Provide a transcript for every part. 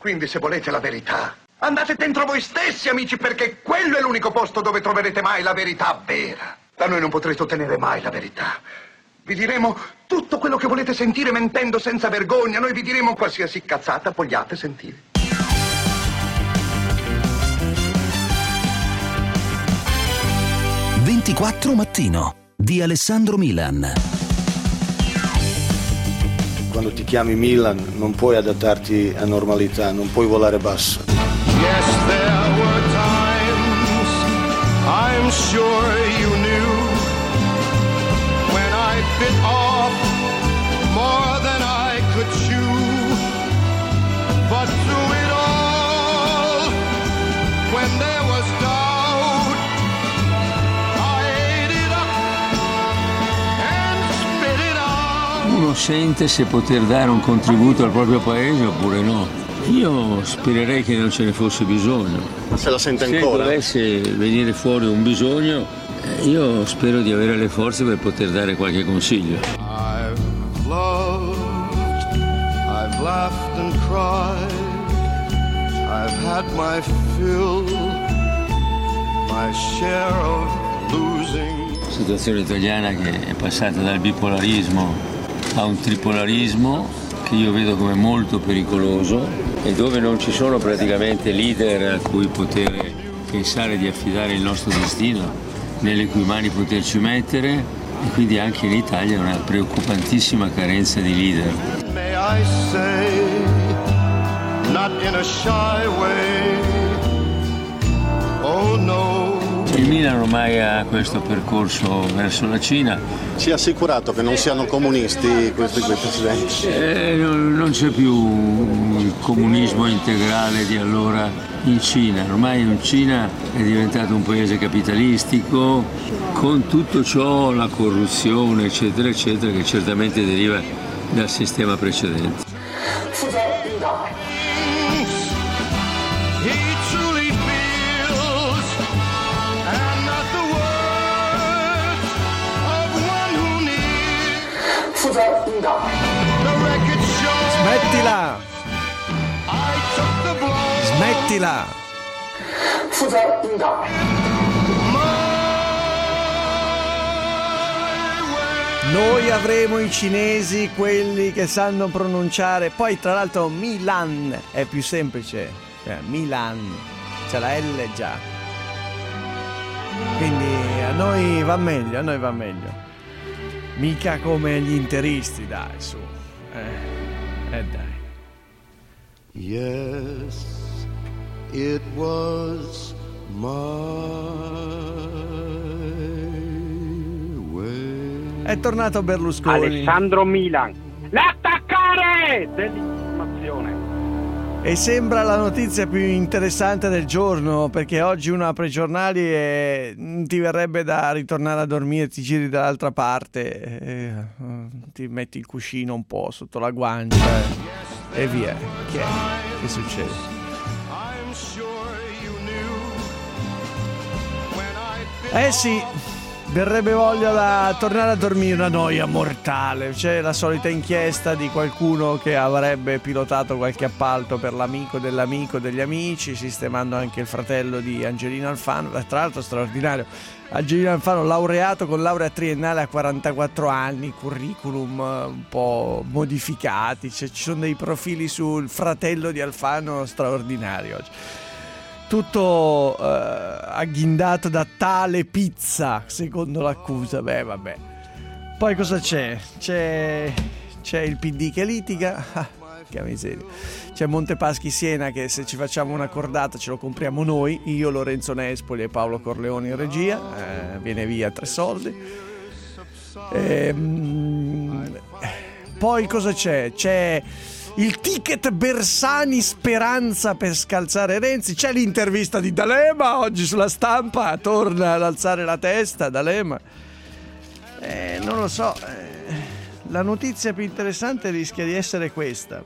Quindi se volete la verità, andate dentro voi stessi, amici, perché quello è l'unico posto dove troverete mai la verità vera. Da noi non potrete ottenere mai la verità. Vi diremo tutto quello che volete sentire mentendo senza vergogna. Noi vi diremo qualsiasi cazzata vogliate sentire. «24 Mattino» di Alessandro Milan. Quando ti chiami Milan non puoi adattarti a normalità, non puoi volare basso. Yes, there were times I'm sure you knew when I bit off more than I could chew. But through it all, when there was doubt, I ate it up and spit it out. Uno sente se poter dare un contributo al proprio paese oppure no. Io spererei che non ce ne fosse bisogno. Se la sente ancora? Se dovesse venire fuori un bisogno, io spero di avere le forze per poter dare qualche consiglio. I've loved, I've laughed and cried, I've had my fill, my share of losing. La situazione italiana che è passata dal bipolarismo a un tripolarismo che io vedo come molto pericoloso e dove non ci sono praticamente leader a cui poter pensare di affidare il nostro destino, nelle cui mani poterci mettere, e quindi anche in Italia una preoccupantissima carenza di leader. May I say, not in a shy way, oh no. Il Milan ormai ha questo percorso verso la Cina. Ci ha assicurato che non siano comunisti questi presidenti? Non c'è più il comunismo integrale di allora in Cina. Ormai in Cina è diventato un paese capitalistico, con tutto ciò, la corruzione, eccetera, eccetera, che certamente deriva dal sistema precedente. Smettila! Smettila! Noi avremo i cinesi, quelli che sanno pronunciare. Poi tra l'altro Milan è più semplice, Milan, c'è la L già. Quindi a noi va meglio, Mica come gli interisti, dai, su. Dai. Yes, it was my way. È tornato Berlusconi. Alessandro Milan. L'attaccare dell'informazione. E sembra la notizia più interessante del giorno, perché oggi uno apre i giornali e ti verrebbe da ritornare a dormire, ti giri dall'altra parte, ti metti il cuscino un po' sotto la guancia e via. Che succede? Sì, verrebbe voglia da tornare a dormire, una noia mortale. C'è la solita inchiesta di qualcuno che avrebbe pilotato qualche appalto per l'amico dell'amico degli amici, sistemando anche il fratello di Angelino Alfano. Tra l'altro straordinario, Angelino Alfano laureato con laurea triennale a 44 anni, curriculum un po' modificati, ci sono dei profili sul fratello di Alfano straordinari oggi. Tutto agghindato da tale pizza, secondo l'accusa. Vabbè. Poi cosa c'è? C'è il PD che litiga. Che miseria. C'è Montepaschi Siena che se ci facciamo una cordata ce lo compriamo noi. Io, Lorenzo Nespoli e Paolo Corleone in regia. Viene via 3 soldi. Poi cosa c'è? C'è il ticket Bersani Speranza per scalzare Renzi. C'è l'intervista di D'Alema oggi sulla Stampa, torna ad alzare la testa D'Alema. Non lo so, la notizia più interessante rischia di essere questa.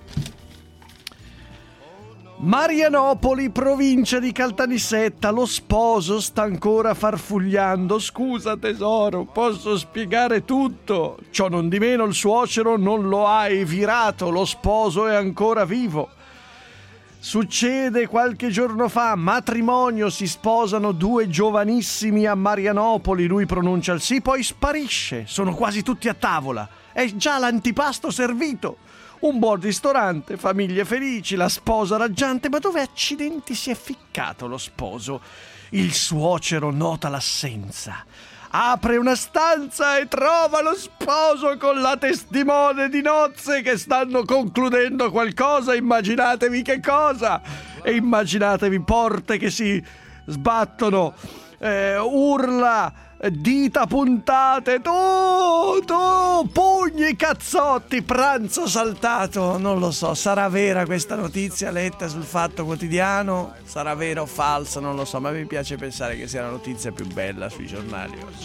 Marianopoli, provincia di Caltanissetta, lo sposo sta ancora farfugliando. Scusa tesoro, posso spiegare tutto. Ciò non di meno il suocero non lo ha evirato, lo sposo è ancora vivo. Succede qualche giorno fa, matrimonio, si sposano 2 giovanissimi a Marianopoli, lui pronuncia il sì, poi sparisce, sono quasi tutti a tavola, è già l'antipasto servito. Un buon ristorante, famiglie felici, la sposa raggiante, ma dove accidenti si è ficcato lo sposo? Il suocero nota l'assenza. Apre una stanza e trova lo sposo con la testimone di nozze che stanno concludendo qualcosa, immaginatevi che cosa, e immaginatevi porte che si sbattono, urla, dita puntate, tu, pugni, cazzotti, pranzo saltato. Non lo so, sarà vera questa notizia letta sul Fatto Quotidiano? Sarà vera o falsa? Non lo so, ma mi piace pensare che sia la notizia più bella sui giornali oggi.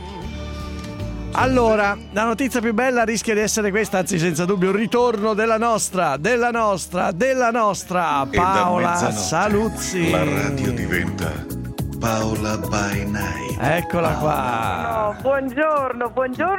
Allora, la notizia più bella rischia di essere questa, anzi senza dubbio un ritorno della nostra Paola Saluzzi. La radio diventa Paola by Night. Eccola qua. Buongiorno.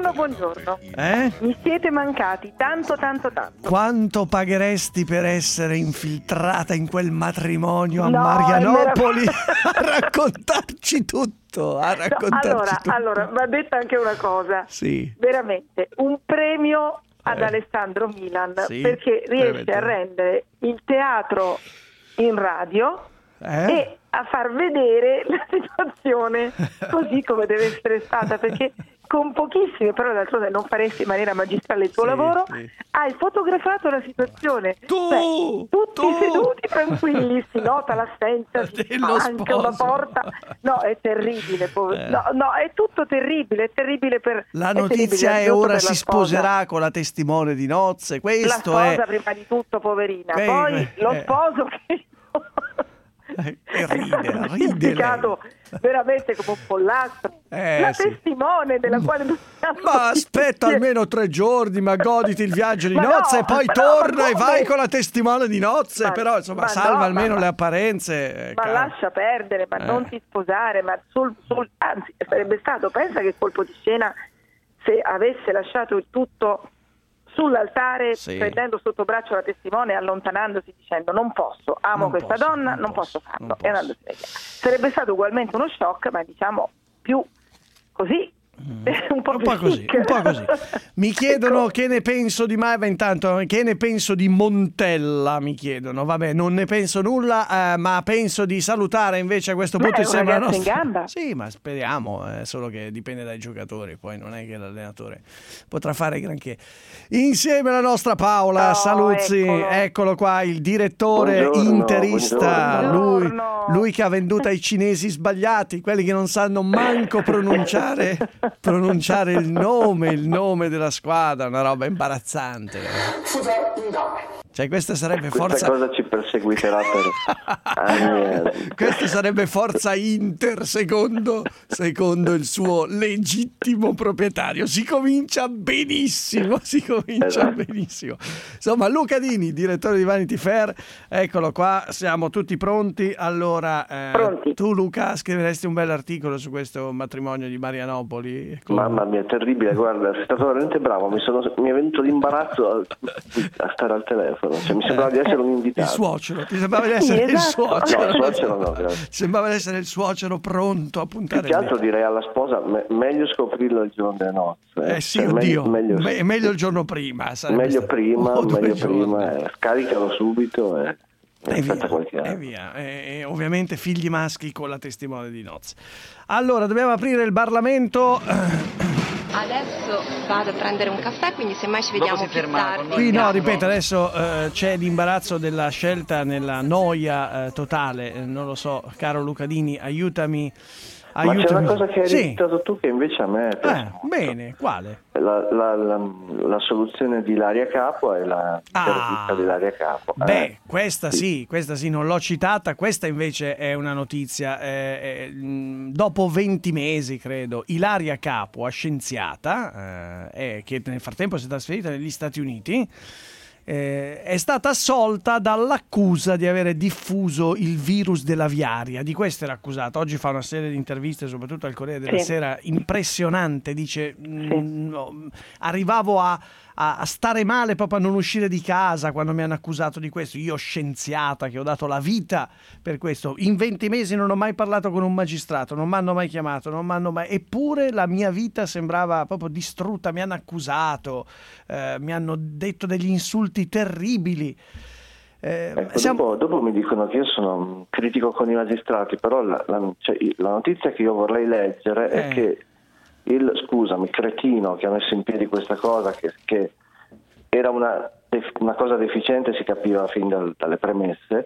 Mi siete mancati tanto. Quanto pagheresti per essere infiltrata in quel matrimonio a Marianopoli a raccontarci tutto? Allora, va detta anche una cosa. Sì. Veramente, un premio ad Alessandro Milan, sì, perché riesce a rendere il teatro in radio e a far vedere la situazione così come deve essere stata, perché con pochissimi, però d'altronde non faresti in maniera magistrale il tuo lavoro, hai fotografato la situazione, tutti seduti tranquilli, si nota l'assenza, si fa anche una porta, no, è terribile, no, è tutto terribile, è terribile per la notizia è ora si sposerà con la testimone di nozze, questo la è sposa prima di tutto, poverina, poi lo sposo che ride veramente come un pollastro, la testimone della quale ma aspetta almeno 3 giorni, ma goditi il viaggio di nozze e poi torna e vai con la testimone di nozze, però insomma salva almeno le apparenze, ma lascia perdere, ma non ti sposare, ma anzi sarebbe stato, pensa che colpo di scena se avesse lasciato il tutto sull'altare, prendendo sotto braccio la testimone e allontanandosi dicendo non posso, amo questa donna, non posso farlo, e andandosene via. Sarebbe stato ugualmente uno shock, ma diciamo più così, un po' così. Mi chiedono che ne penso di Maeva, intanto che ne penso di Montella, mi chiedono. Vabbè, non ne penso nulla, ma penso di salutare invece a questo punto. Sembra in gamba. Sì, ma speriamo, solo che dipende dai giocatori, poi non è che l'allenatore potrà fare granché. Insieme alla nostra Paola Saluzzi, eccolo qua, il direttore interista, lui che ha venduto ai cinesi sbagliati, quelli che non sanno manco pronunciare il nome della squadra, una roba imbarazzante. Cioè questa sarebbe questa cosa ci perseguiterà per anni. Questa sarebbe Forza Inter secondo il suo legittimo proprietario. Si comincia benissimo. Insomma, Luca Dini, direttore di Vanity Fair, eccolo qua, siamo tutti pronti. Allora, tu Luca scriveresti un bell'articolo su questo matrimonio di Marianopoli? Mamma mia, terribile, guarda, sei stato veramente bravo, mi è venuto l'imbarazzo a stare al telefono. Cioè, mi sembrava di essere un invitato. Il suocero, ti sembrava di essere il suocero? No, il suocero no, grazie. Sembrava di essere il suocero pronto a puntare. Più che altro direi alla sposa, meglio scoprirlo il giorno delle nozze. Sì, oddio, meglio il giorno prima. Meglio prima, scaricalo subito e via. E ovviamente figli maschi con la testimone di nozze. Allora, dobbiamo aprire il Parlamento. Adesso vado a prendere un caffè, quindi semmai ci vediamo più tardi. Qui no, ripeto, adesso c'è l'imbarazzo della scelta nella noia totale. Non lo so, caro Luca Dini, aiutami. Ma c'è una cosa che hai ricordato tu che invece a me bene, quale? La soluzione di Ilaria Capo e la intervista di Ilaria Capo. Questa sì, non l'ho citata, questa invece è una notizia. Dopo 20 mesi, credo, Ilaria Capo, scienziata, che nel frattempo si è trasferita negli Stati Uniti, è stata assolta dall'accusa di avere diffuso il virus dell'aviaria. Di questo era accusata. Oggi fa una serie di interviste, soprattutto al Corriere della Sera, impressionante. Dice arrivavo a a stare male, proprio a non uscire di casa quando mi hanno accusato di questo. Io, scienziata, che ho dato la vita per questo, in 20 mesi non ho mai parlato con un magistrato, non mi hanno mai chiamato, eppure la mia vita sembrava proprio distrutta. Mi hanno accusato, mi hanno detto degli insulti terribili. Dopo mi dicono che io sono critico con i magistrati, però la notizia che io vorrei leggere è che il cretino che ha messo in piedi questa cosa, che era una cosa deficiente, si capiva fin dalle premesse,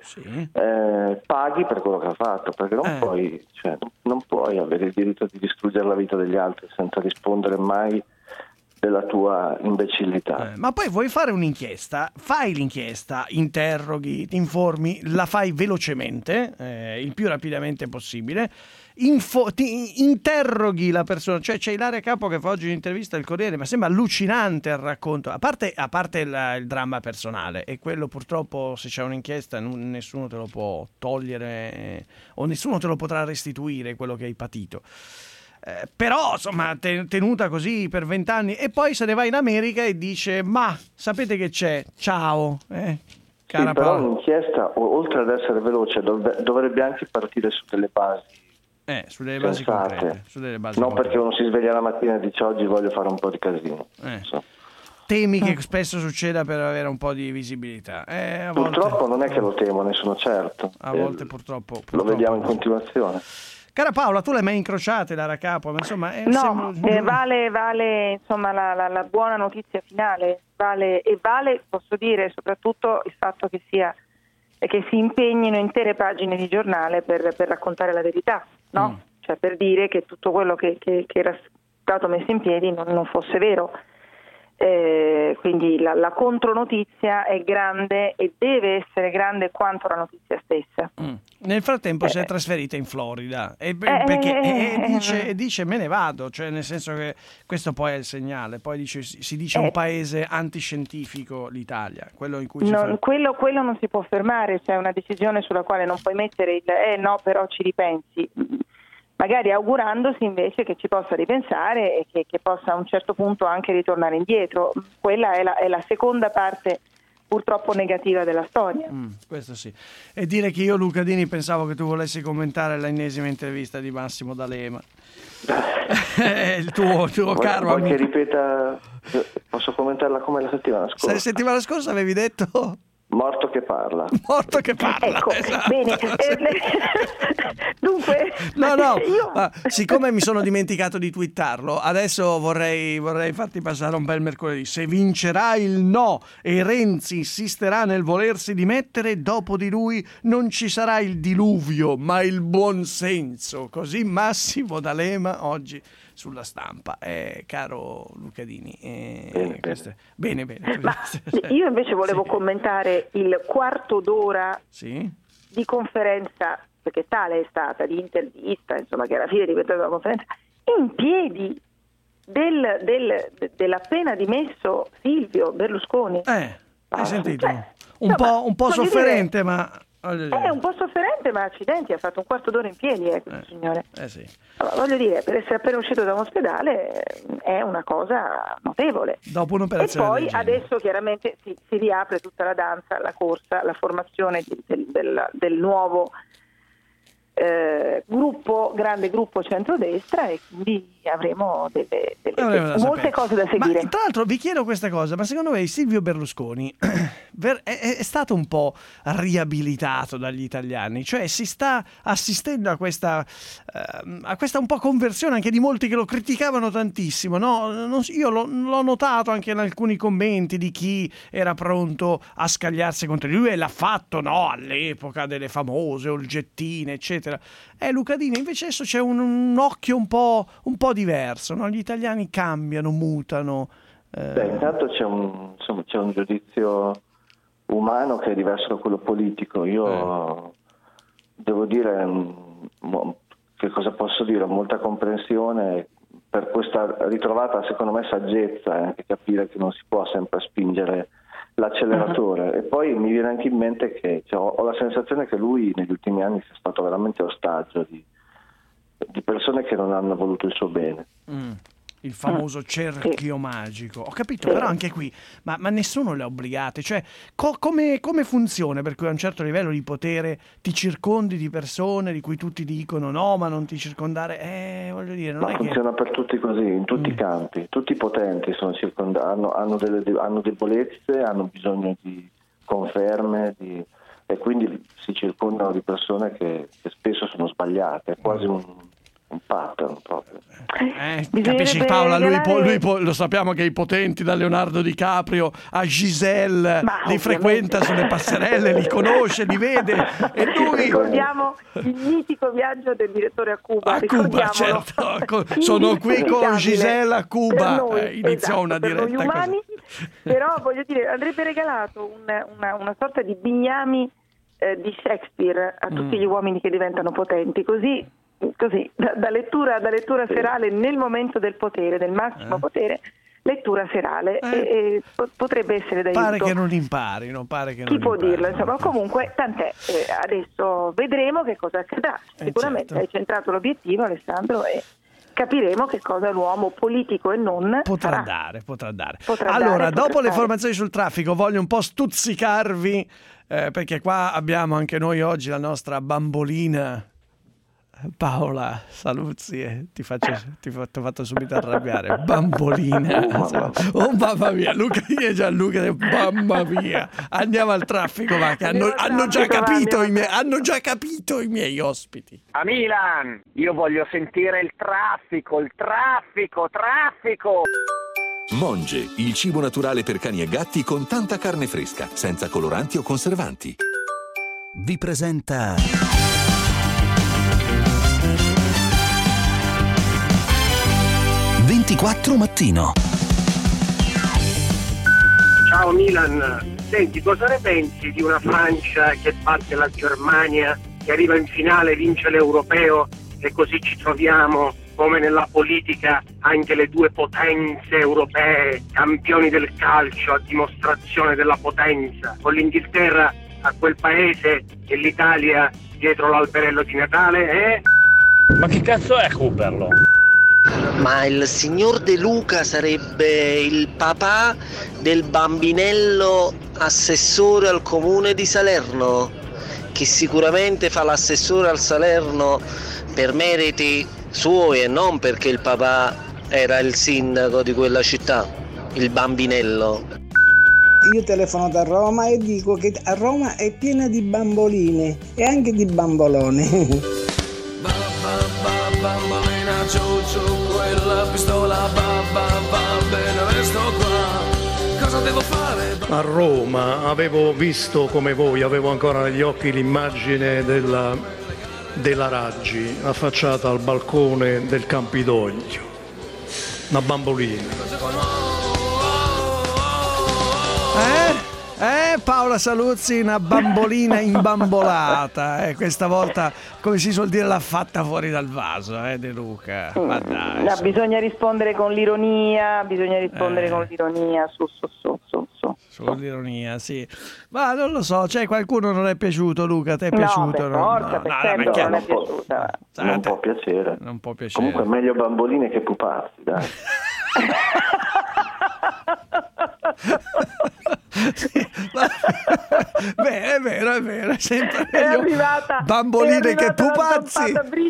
paghi per quello che ha fatto, perché non puoi avere il diritto di distruggere la vita degli altri senza rispondere mai della tua imbecillità. Ma poi vuoi fare un'inchiesta, fai l'inchiesta, interroghi, ti informi, la fai velocemente, il più rapidamente possibile, ti interroghi la persona. Cioè c'è Ilaria Capo che fa oggi un'intervista al Corriere, ma sembra allucinante il racconto, a parte il dramma personale, e quello purtroppo, se c'è un'inchiesta, nessuno te lo può togliere, o nessuno te lo potrà restituire, quello che hai patito. Però insomma tenuta così per 20 anni, e poi se ne va in America e dice: ma sapete che c'è, ciao, cara però Paola. Un'inchiesta, oltre ad essere veloce, dovrebbe anche partire su delle basi sulle basi concrete, perché uno si sveglia la mattina e dice: oggi voglio fare un po' di casino. Temi che spesso succeda per avere un po' di visibilità. Purtroppo non è che lo temo, ne sono certo. A volte purtroppo lo vediamo in continuazione. Cara Paola, tu l'hai mai incrociata Lara Capo? Ma insomma, vale insomma la buona notizia finale, vale, posso dire, soprattutto il fatto che si impegnino intere pagine di giornale per raccontare la verità, no? Cioè per dire che tutto quello che era stato messo in piedi non fosse vero. Quindi la contronotizia è grande e deve essere grande quanto la notizia stessa. Nel frattempo si è trasferita in Florida perché dice me ne vado, cioè nel senso che questo poi è il segnale. Poi si dice un paese antiscientifico l'Italia, quello in cui quello non si può fermare, c'è una decisione sulla quale non puoi mettere il no, però ci ripensi, magari augurandosi invece che ci possa ripensare e che possa a un certo punto anche ritornare indietro. Quella è la seconda parte purtroppo negativa della storia. Questo sì. E dire che io, Luca Dini, pensavo che tu volessi commentare l'ennesima intervista di Massimo D'Alema. Il tuo caro amico. Che ripeta, posso commentarla come la settimana scorsa? La settimana scorsa avevi detto... Morto che parla. Ecco, esatto. Bene. Dunque, siccome mi sono dimenticato di twittarlo, adesso vorrei farti passare un bel mercoledì. Se vincerà il no e Renzi insisterà nel volersi dimettere, dopo di lui non ci sarà il diluvio, ma il buonsenso. Così Massimo D'Alema oggi sulla Stampa, caro Luca Dini. Bene. Ma io invece volevo commentare il quarto d'ora di conferenza, perché tale è stata, di intervista, insomma, che alla fine è diventata una conferenza, in piedi dell'appena dimesso Silvio Berlusconi. Hai sentito? Un po' sofferente, ma... È un po' sofferente, ma accidenti, ha fatto un quarto d'ora in piedi, questo signore. Sì. Allora, voglio dire, per essere appena uscito da un ospedale è una cosa notevole. Dopo un'operazione. E poi adesso chiaramente si riapre tutta la danza, la corsa, la formazione del nuovo grande gruppo centrodestra, e quindi avremo molte cose da seguire. Ma, tra l'altro vi chiedo questa cosa, ma secondo me Silvio Berlusconi è stato un po' riabilitato dagli italiani, cioè si sta assistendo a questa un po' conversione anche di molti che lo criticavano tantissimo, no? Io l'ho notato anche in alcuni commenti di chi era pronto a scagliarsi contro lui, e l'ha fatto, no, all'epoca delle famose Olgettine, eccetera. Luca Dini, invece adesso c'è un occhio un po' diverso, no? Gli italiani cambiano, mutano. Intanto c'è un giudizio umano che è diverso da quello politico. Io devo dire, che cosa posso dire, molta comprensione per questa ritrovata, secondo me, saggezza, e anche capire che non si può sempre spingere l'acceleratore. E poi mi viene anche in mente che ho la sensazione che lui negli ultimi anni sia stato veramente ostaggio di persone che non hanno voluto il suo bene. il famoso cerchio magico. Ho capito, però anche qui, ma nessuno le ha obbligate, cioè come funziona per cui a un certo livello di potere ti circondi di persone di cui tutti dicono no, ma non ti circondare, voglio dire, non è funziona per tutti così, in tutti i campi, tutti i potenti sono hanno debolezze, hanno bisogno di conferme, e quindi si circondano di persone che spesso sono sbagliate, è quasi un pattern proprio. Capisci Paola, lui lo sappiamo che i potenti, da Leonardo DiCaprio a Giselle, li frequenta sulle passerelle, li conosce, li vede, e lui... Ricordiamo il mitico viaggio del direttore a Cuba. A Cuba, certo, sono qui con Giselle a Cuba, iniziò una diretta così. Però voglio dire, andrebbe regalato una sorta di bignami di Shakespeare a tutti gli uomini che diventano potenti, così da lettura serale nel momento del potere, del massimo potere, lettura serale, e potrebbe essere d'aiuto. Pare che non imparino, chi può dirlo, insomma. Comunque tant'è, adesso vedremo che cosa accadrà. Sicuramente hai centrato l'obiettivo, Alessandro, e capiremo che cosa l'uomo politico e non potrà dare. Allora, dopo le informazioni sul traffico, voglio un po' stuzzicarvi, perché qua abbiamo anche noi oggi la nostra bambolina Paola Saluzzi, ti ho fatto subito arrabbiare. Bambolina. Oh mamma mia, Luca e Gianluca, mamma mia. Andiamo al traffico, va, che hanno già capito i miei ospiti. A Milan, io voglio sentire il traffico. Monge, il cibo naturale per cani e gatti con tanta carne fresca, senza coloranti o conservanti. Vi presenta 24 Mattino. Ciao Milan, senti, cosa ne pensi di una Francia che batte la Germania, che arriva in finale, vince l'Europeo, e così ci troviamo come nella politica anche le due potenze europee, campioni del calcio a dimostrazione della potenza, con l'Inghilterra a quel paese e l'Italia dietro l'alberello di Natale, Ma che cazzo è Cooperlo? Ma il signor De Luca sarebbe il papà del bambinello assessore al comune di Salerno, che sicuramente fa l'assessore al Salerno per meriti suoi e non perché il papà era il sindaco di quella città, il bambinello. Io telefono da Roma e dico che a Roma è piena di bamboline e anche di bambolone. Bambolina, ciucciu, quella pistola, bene, resto qua. Cosa devo fare? A Roma avevo visto, come voi, avevo ancora negli occhi l'immagine della Raggi affacciata al balcone del Campidoglio, una bambolina. Paola Saluzzi, una bambolina imbambolata, questa volta, come si suol dire, l'ha fatta fuori dal vaso, De Luca. Ma dai, bisogna rispondere con l'ironia, su. Sull'ironia, sì. Ma non lo so, qualcuno non è piaciuto, Luca? Ti è piaciuto? Non può piacere. Non può piacere. Comunque meglio bamboline che pupazzi, dai. Sì, è vero, è sempre meglio bamboline che pupazzi.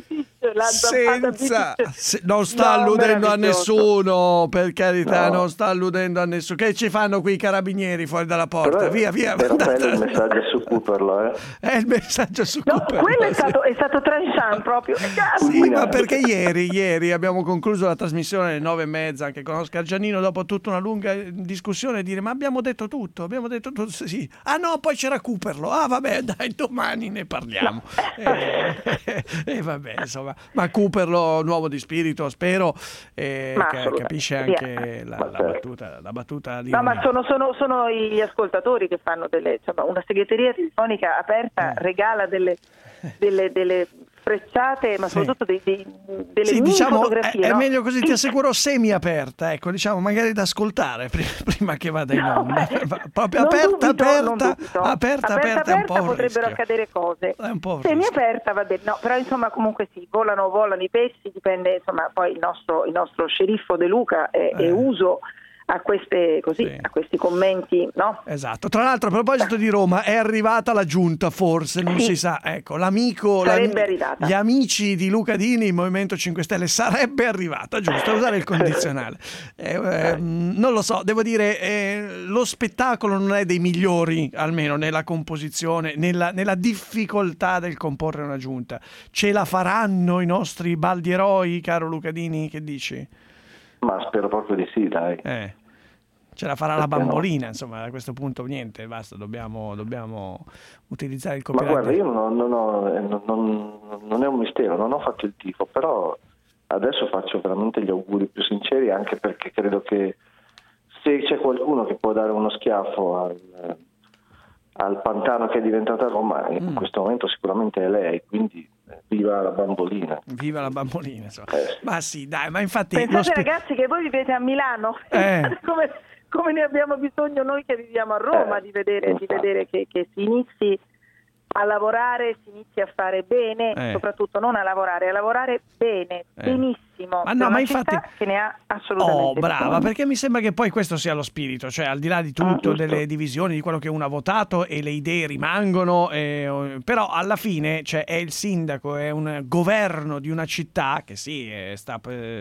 Non sta alludendo a nessuno, per carità, no. Non sta alludendo a nessuno. Che ci fanno qui i carabinieri fuori dalla porta? Via. Però è il messaggio su Cooperlo, È il messaggio su Cooperlo. Quello è stato tranchant proprio. Sì, ma perché ieri abbiamo concluso la trasmissione alle 9:30 anche con Oscar Giannino, dopo tutta una lunga discussione, dire ma abbiamo detto tutto, sì. Ah no, poi c'era Cooperlo. Ah vabbè, dai, domani ne parliamo. Vabbè, insomma. Ma Cooperlo, nuovo di spirito, spero, capisce anche la battuta di... No, ma sono gli ascoltatori che fanno una segreteria telefonica aperta, regala delle sfrecciate, ma soprattutto delle diciamo, fotografie. È meglio così, ti assicuro, semi-aperta, ecco, diciamo, magari da ascoltare prima che vada in onda. Proprio aperta, aperta, è un po' un potrebbero rischio. accadere cose. È un po' un Semi-aperta va bene, no, però insomma comunque sì, volano i pesci, dipende, insomma, poi il nostro sceriffo De Luca è uso a questi commenti, no? Esatto. Tra l'altro, a proposito di Roma, è arrivata la giunta, forse, non si sa. Ecco, gli amici di Luca Dini, il Movimento 5 Stelle, sarebbe arrivata, giusto? A usare il condizionale. Non lo so, devo dire, lo spettacolo non è dei migliori, almeno nella composizione, nella difficoltà del comporre una giunta. Ce la faranno i nostri baldieroi, caro Luca Dini? Che dici? Ma spero proprio di sì, dai. Ce la farà la bambolina, insomma, a questo punto niente, basta, dobbiamo utilizzare il copyright. Ma guarda, io non è un mistero, non ho fatto il tifo, però adesso faccio veramente gli auguri più sinceri, anche perché credo che se c'è qualcuno che può dare uno schiaffo al pantano che è diventata Roma, in questo momento sicuramente è lei, quindi viva la bambolina. Viva la bambolina, insomma. Ma sì, dai, ma infatti... Pensate ragazzi che voi vivete a Milano, come ne abbiamo bisogno noi che viviamo a Roma, di vedere che si inizi a lavorare, si inizi a fare bene, soprattutto non a lavorare bene, benissimo. Ma no, ma infatti che ne ha assolutamente brava, bisogno. perché mi sembra che poi questo sia lo spirito, cioè al di là di tutto, delle divisioni, di quello che uno ha votato, e le idee rimangono, però alla fine è il sindaco, è un governo di una città che sì, sta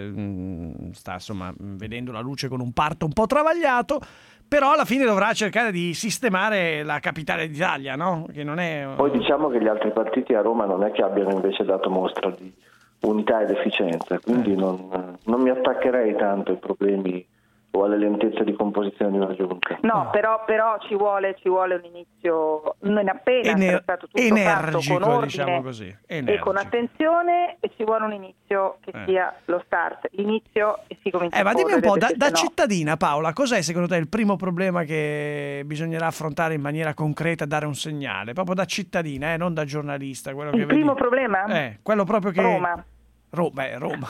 insomma vedendo la luce con un parto un po' travagliato, però alla fine dovrà cercare di sistemare la capitale d'Italia, no? Che non è... Poi diciamo che gli altri partiti a Roma non è che abbiano invece dato mostra di unità ed efficienza, quindi non mi attaccherei tanto ai problemi o alle lentezze di composizione di una giunta. No, però ci vuole un inizio non appena è stato tutto energico, fatto con ordine, diciamo così, e con attenzione, e ci vuole un inizio che sia lo start, l'inizio, e si comincia a ma dimmi un po', da no. cittadina, Paola, cos'è secondo te il primo problema che bisognerà affrontare in maniera concreta, dare un segnale, proprio da cittadina, non da giornalista? Quello il che primo vedi... problema? Quello proprio che... Roma. Roma.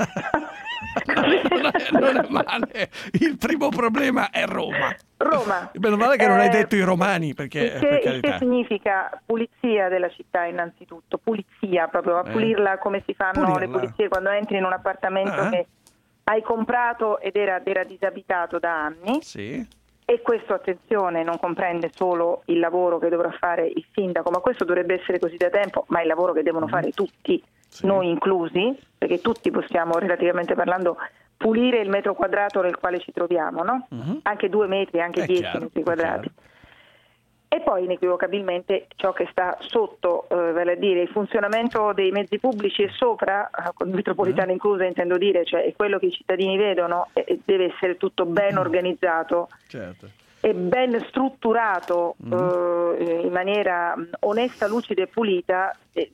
non è male. Il primo problema è Roma. Meno male che non hai detto i romani, perché il che significa pulizia della città, innanzitutto pulizia, proprio a pulirla come si fanno le pulizie quando entri in un appartamento che hai comprato ed era disabitato da anni. Sì. E questo, attenzione, non comprende solo il lavoro che dovrà fare il sindaco, ma questo dovrebbe essere così da tempo, ma è il lavoro che devono fare tutti, noi inclusi, perché tutti possiamo, relativamente parlando, pulire il metro quadrato nel quale ci troviamo, no? Anche 2 metri, anche 10 metri quadrati. E poi inequivocabilmente ciò che sta sotto, vale a dire il funzionamento dei mezzi pubblici, e sopra, con metropolitana inclusa intendo dire, cioè è quello che i cittadini vedono, e deve essere tutto ben organizzato e ben strutturato in maniera onesta, lucida e pulita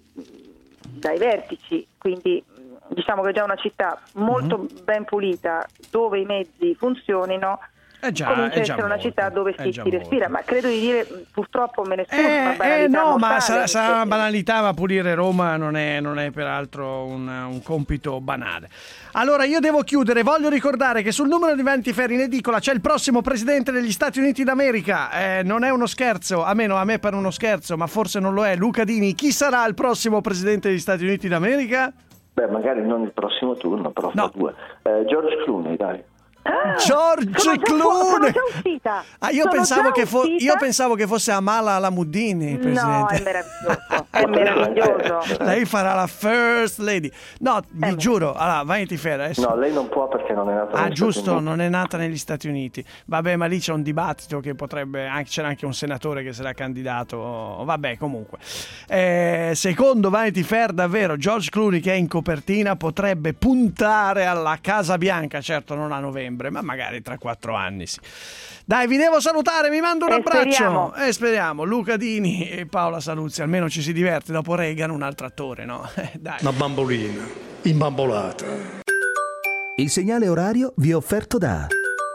dai vertici, quindi diciamo che è già una città molto ben pulita, dove i mezzi funzionino. Comincia a essere una città dove si respira, ma credo di dire, purtroppo me ne scuso, una banalità no, mortale, ma sarà una banalità, ma pulire Roma non è peraltro un compito banale. Allora io devo chiudere, voglio ricordare che sul numero di Vanity Fair in edicola c'è il prossimo presidente degli Stati Uniti d'America, non è uno scherzo, a me per uno scherzo, ma forse non lo è. Luca Dini, chi sarà il prossimo presidente degli Stati Uniti d'America? Beh, magari non il prossimo turno, però fra 2. George Clooney, dai. George Clooney. Io pensavo che fosse Amala Alamuddin il presidente. No, è meraviglioso. Lei farà la first lady. No, vi giuro, allora Vanity Fair adesso... No, lei non può perché non è nata negli giusto, Stati Uniti. non è nata negli Stati Uniti. Vabbè, ma lì c'è un dibattito che potrebbe c'era anche un senatore che si era candidato. Vabbè, comunque. Secondo Vanity Fair, davvero George Clooney, che è in copertina, potrebbe puntare alla Casa Bianca, certo non a novembre, ma magari tra 4 anni sì. Dai, vi devo salutare, vi mando un abbraccio. Speriamo. Luca Dini e Paola Saluzzi, almeno ci si diverte. Dopo Reagan un altro attore, no? Dai. Una bambolina imbambolata. Il segnale orario vi è offerto da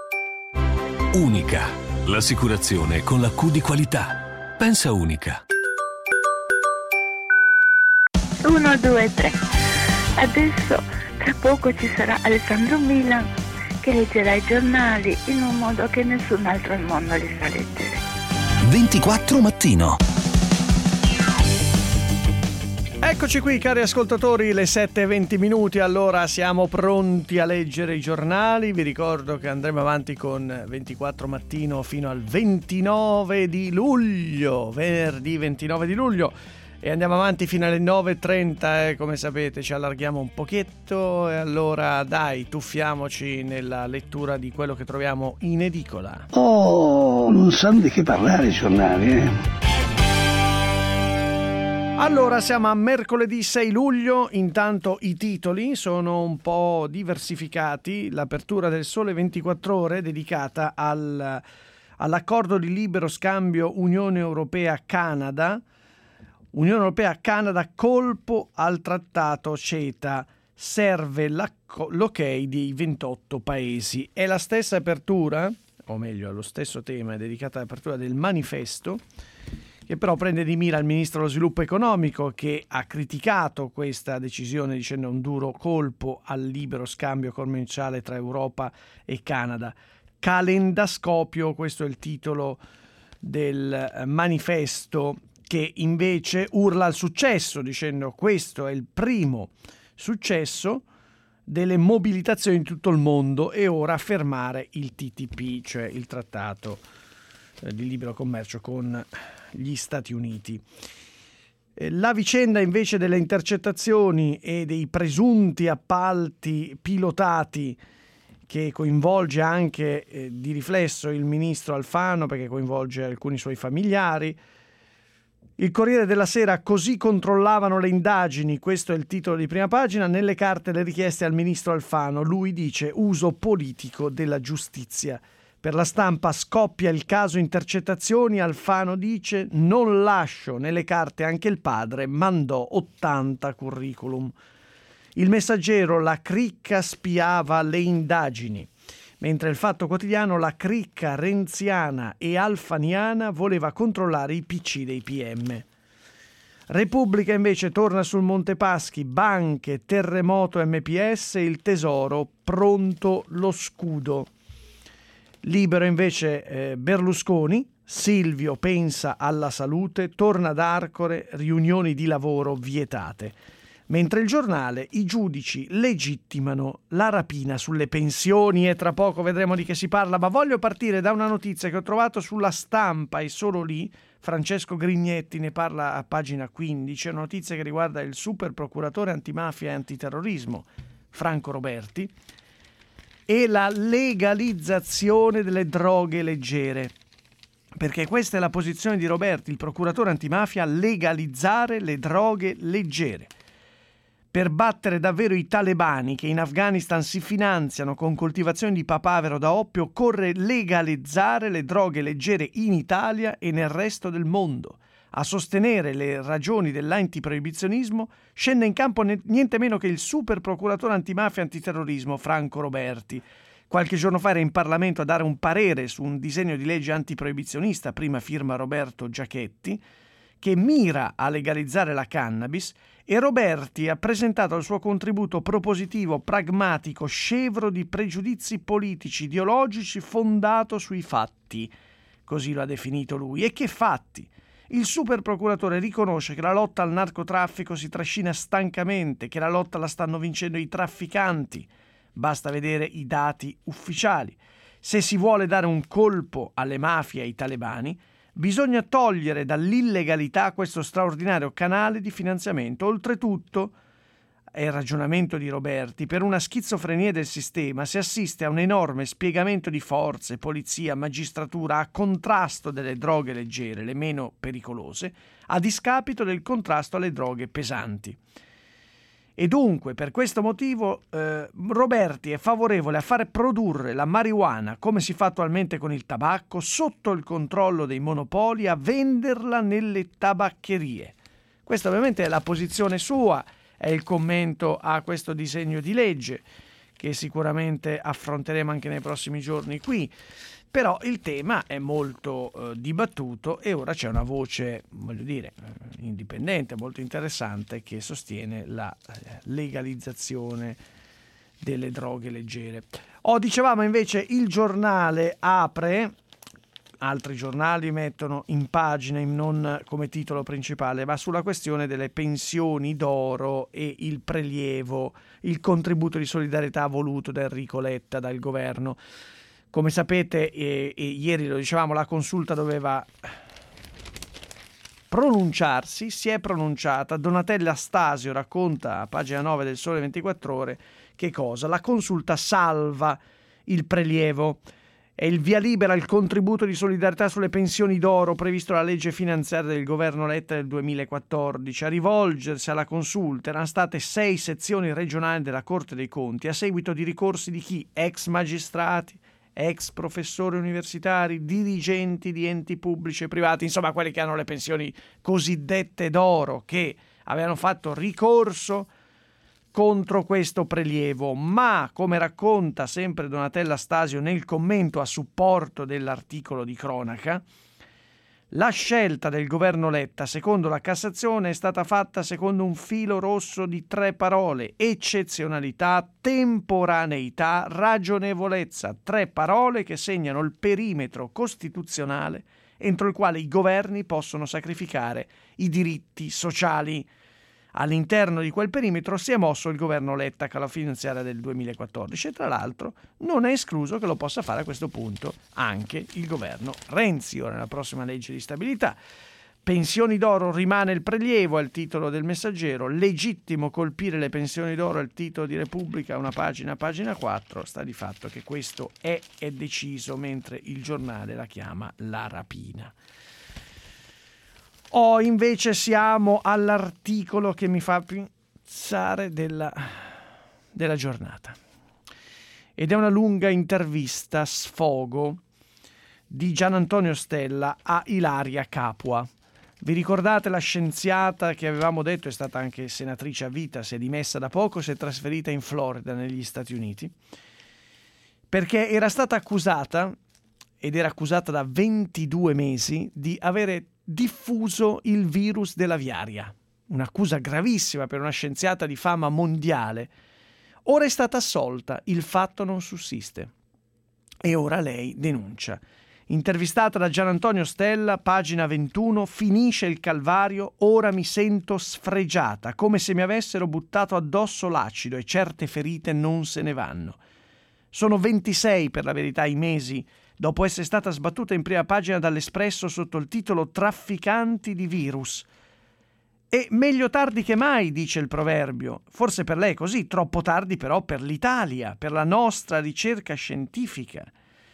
Unica, l'assicurazione con la Q di qualità. Pensa Unica. 1, 2, 3. Adesso tra poco ci sarà Alessandro Milan che leggerà i giornali in un modo che nessun altro al mondo li sa leggere. 24 mattino. Eccoci qui cari ascoltatori, le 7:20. Allora siamo pronti a leggere i giornali. Vi ricordo che andremo avanti con 24 mattino fino al 29 di luglio, venerdì 29 di luglio, e andiamo avanti fino alle 9:30, come sapete ci allarghiamo un pochetto, e allora dai, tuffiamoci nella lettura di quello che troviamo in edicola. Oh, non sanno di che parlare i giornali, Allora, siamo a mercoledì 6 luglio, intanto i titoli sono un po' diversificati. L'apertura del Sole 24 Ore dedicata all'accordo di libero scambio Unione Europea-Canada. Unione Europea-Canada, colpo al trattato CETA, serve l'ok dei 28 paesi. È la stessa apertura, o meglio, è lo stesso tema, è dedicata all'apertura del Manifesto, che però prende di mira il ministro dello sviluppo economico, che ha criticato questa decisione dicendo un duro colpo al libero scambio commerciale tra Europa e Canada. Calendascopio, questo è il titolo del manifesto, che invece urla al successo dicendo questo è il primo successo delle mobilitazioni in tutto il mondo e ora fermare il TTP, cioè il trattato di libero commercio con gli Stati Uniti. La vicenda invece delle intercettazioni e dei presunti appalti pilotati, che coinvolge anche di riflesso il ministro Alfano, perché coinvolge alcuni suoi familiari. Il Corriere della Sera: così controllavano le indagini, questo è il titolo di prima pagina. Nelle carte le richieste al ministro Alfano, lui dice uso politico della giustizia. Per La Stampa: scoppia il caso intercettazioni, Alfano dice non lascio nelle carte anche il padre, mandò 80 curriculum. Il Messaggero: la cricca spiava le indagini. Mentre il Fatto Quotidiano: la cricca renziana e alfaniana voleva controllare i PC dei PM. Repubblica invece torna sul Monte Paschi, banche, terremoto, MPS, il tesoro, pronto lo scudo. Libero invece Berlusconi, Silvio pensa alla salute, torna ad Arcore, riunioni di lavoro vietate. Mentre il Giornale: i giudici legittimano la rapina sulle pensioni, e tra poco vedremo di che si parla, ma voglio partire da una notizia che ho trovato sulla Stampa e solo lì. Francesco Grignetti ne parla a pagina 15, è una notizia che riguarda il super procuratore antimafia e antiterrorismo Franco Roberti e la legalizzazione delle droghe leggere. Perché questa è la posizione di Roberti, il procuratore antimafia: legalizzare le droghe leggere. Per battere davvero i talebani che in Afghanistan si finanziano con coltivazioni di papavero da oppio, occorre legalizzare le droghe leggere in Italia e nel resto del mondo. A sostenere le ragioni dell'antiproibizionismo scende in campo niente meno che il super procuratore antimafia e antiterrorismo Franco Roberti. Qualche giorno fa era in Parlamento a dare un parere su un disegno di legge antiproibizionista, prima firma Roberto Giachetti, che mira a legalizzare la cannabis, e Roberti ha presentato il suo contributo propositivo, pragmatico, scevro di pregiudizi politici, ideologici, fondato sui fatti. Così lo ha definito lui. E che fatti? Il super procuratore riconosce che la lotta al narcotraffico si trascina stancamente, che la lotta la stanno vincendo i trafficanti. Basta vedere i dati ufficiali. Se si vuole dare un colpo alle mafie e ai talebani, bisogna togliere dall'illegalità questo straordinario canale di finanziamento. Oltretutto, è il ragionamento di Roberti, per una schizofrenia del sistema si assiste a un enorme spiegamento di forze, polizia, magistratura a contrasto delle droghe leggere, le meno pericolose, a discapito del contrasto alle droghe pesanti. E dunque, per questo motivo, Roberti è favorevole a fare produrre la marijuana, come si fa attualmente con il tabacco, sotto il controllo dei monopoli, a venderla nelle tabaccherie. Questa ovviamente è la posizione sua, è il commento a questo disegno di legge, che sicuramente affronteremo anche nei prossimi giorni qui. Però il tema è molto dibattuto e ora c'è una voce, voglio dire, indipendente, molto interessante, che sostiene la legalizzazione delle droghe leggere. Dicevamo invece, il Giornale apre, altri giornali mettono in pagina, non come titolo principale, ma sulla questione delle pensioni d'oro e il prelievo, il contributo di solidarietà voluto da Enrico Letta, dal governo. Come sapete, ieri lo dicevamo, la consulta doveva pronunciarsi, si è pronunciata. Donatella Stasio racconta a pagina 9 del Sole 24 Ore che cosa? La consulta salva il prelievo e il via libera al contributo di solidarietà sulle pensioni d'oro previsto dalla legge finanziaria del governo Letta del 2014. A rivolgersi alla consulta erano state 6 sezioni regionali della Corte dei Conti a seguito di ricorsi di chi? Ex magistrati, ex professori universitari, dirigenti di enti pubblici e privati, insomma quelli che hanno le pensioni cosiddette d'oro, che avevano fatto ricorso contro questo prelievo. Ma, come racconta sempre Donatella Stasio nel commento a supporto dell'articolo di cronaca, la scelta del governo Letta, secondo la Cassazione, è stata fatta secondo un filo rosso di 3 parole: eccezionalità, temporaneità, ragionevolezza. 3 parole che segnano il perimetro costituzionale entro il quale i governi possono sacrificare i diritti sociali. All'interno di quel perimetro si è mosso il governo Letta con la finanziaria del 2014 e tra l'altro non è escluso che lo possa fare a questo punto anche il governo Renzi. Ora, nella prossima legge di stabilità, pensioni d'oro, rimane il prelievo, è il titolo del Messaggero. Legittimo colpire le pensioni d'oro, è il titolo di Repubblica, una pagina 4. Sta di fatto che questo è deciso, mentre il Giornale la chiama la rapina. Invece siamo all'articolo che mi fa pensare della giornata. Ed è una lunga intervista sfogo di Gian Antonio Stella a Ilaria Capua. Vi ricordate la scienziata che avevamo detto è stata anche senatrice a vita, si è dimessa da poco, si è trasferita in Florida negli Stati Uniti, perché era stata accusata, ed era accusata da 22 mesi, di avere diffuso il virus dell'aviaria. Un'accusa gravissima per una scienziata di fama mondiale. Ora è stata assolta, il fatto non sussiste. E ora lei denuncia. Intervistata da Gian Antonio Stella, pagina 21, finisce il calvario, ora mi sento sfregiata, come se mi avessero buttato addosso l'acido e certe ferite non se ne vanno. Sono 26 per la verità i mesi dopo essere stata sbattuta in prima pagina dall'Espresso sotto il titolo Trafficanti di virus. E meglio tardi che mai, dice il proverbio. Forse per lei è così, troppo tardi però per l'Italia, per la nostra ricerca scientifica.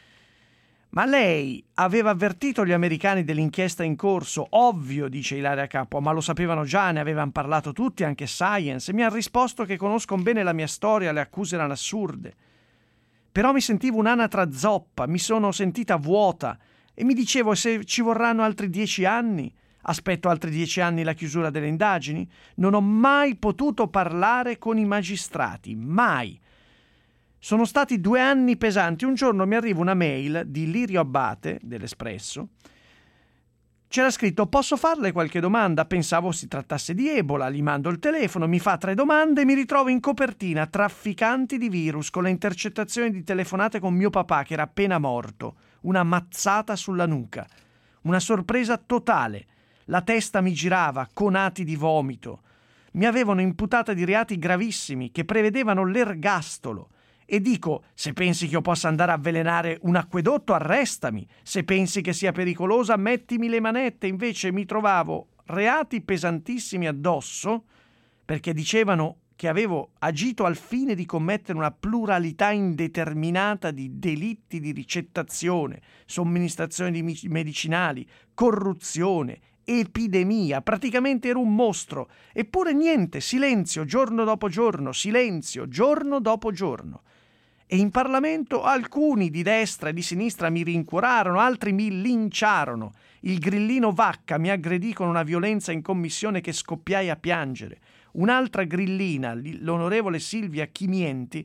Ma lei aveva avvertito gli americani dell'inchiesta in corso? Ovvio, dice Ilaria Capua, ma lo sapevano già, ne avevano parlato tutti, anche Science, e mi ha risposto che conoscono bene la mia storia, le accuse erano assurde. Però mi sentivo un'anatra zoppa, mi sono sentita vuota e mi dicevo: se ci vorranno altri 10 anni, aspetto altri 10 anni la chiusura delle indagini. Non ho mai potuto parlare con i magistrati, mai. Sono stati 2 anni pesanti. Un giorno mi arriva una mail di Lirio Abbate dell'Espresso. C'era scritto: posso farle qualche domanda? Pensavo si trattasse di Ebola. Gli mando il telefono, mi fa 3 domande e mi ritrovo in copertina trafficanti di virus, con le intercettazioni di telefonate con mio papà che era appena morto. Una mazzata sulla nuca. Una sorpresa totale. La testa mi girava, conati di vomito. Mi avevano imputata di reati gravissimi che prevedevano l'ergastolo. E dico: se pensi che io possa andare a avvelenare un acquedotto, arrestami. Se pensi che sia pericolosa, mettimi le manette. Invece mi trovavo reati pesantissimi addosso, perché dicevano che avevo agito al fine di commettere una pluralità indeterminata di delitti di ricettazione, somministrazione di medicinali, corruzione, epidemia. Praticamente ero un mostro. Eppure niente, silenzio giorno dopo giorno, silenzio giorno dopo giorno. E in Parlamento alcuni di destra e di sinistra mi rincuorarono, altri mi linciarono. Il grillino Vacca mi aggredì con una violenza in commissione che scoppiai a piangere. Un'altra grillina, l'onorevole Silvia Chimienti,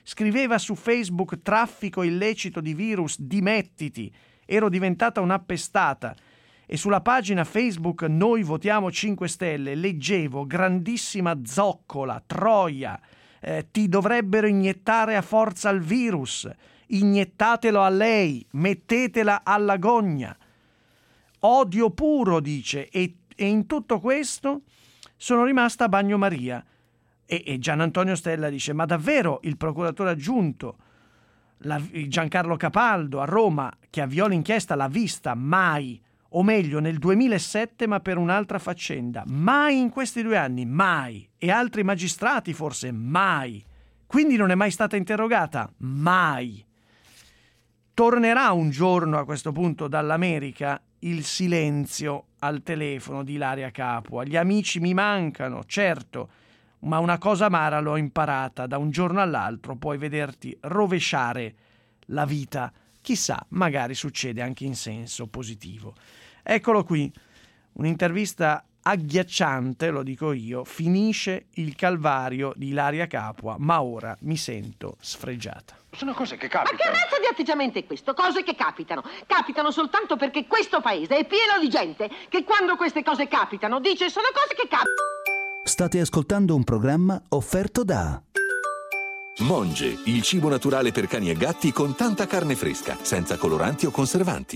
Scriveva su Facebook: traffico illecito di virus, dimettiti. Ero diventata un'appestata. E sulla pagina Facebook Noi Votiamo 5 Stelle leggevo: grandissima zoccola, troia, ti dovrebbero iniettare a forza il virus, iniettatelo a lei, mettetela alla gogna. Odio puro, dice, e in tutto questo sono rimasta a bagnomaria. E Gian Antonio Stella dice: ma davvero il procuratore aggiunto Giancarlo Capaldo a Roma, che avviò l'inchiesta, l'ha vista? Mai. O meglio, nel 2007, ma per un'altra faccenda. Mai in questi 2 anni, mai. E altri magistrati forse, mai. Quindi non è mai stata interrogata? Mai. Tornerà un giorno a questo punto dall'America il silenzio al telefono di Ilaria Capua. Gli amici mi mancano, certo, ma una cosa amara l'ho imparata: da un giorno all'altro puoi vederti rovesciare la vita. Chissà, magari succede anche in senso positivo. Eccolo qui, un'intervista agghiacciante, lo dico io. Finisce il calvario di Ilaria Capua, ma ora mi sento sfregiata. Sono cose che Ma capitano. che razza di atteggiamento è questo? Cose che capitano. Capitano soltanto perché questo paese è pieno di gente che quando queste cose capitano dice: sono cose che capitano. State ascoltando un programma offerto da Monge, il cibo naturale per cani e gatti con tanta carne fresca, senza coloranti o conservanti.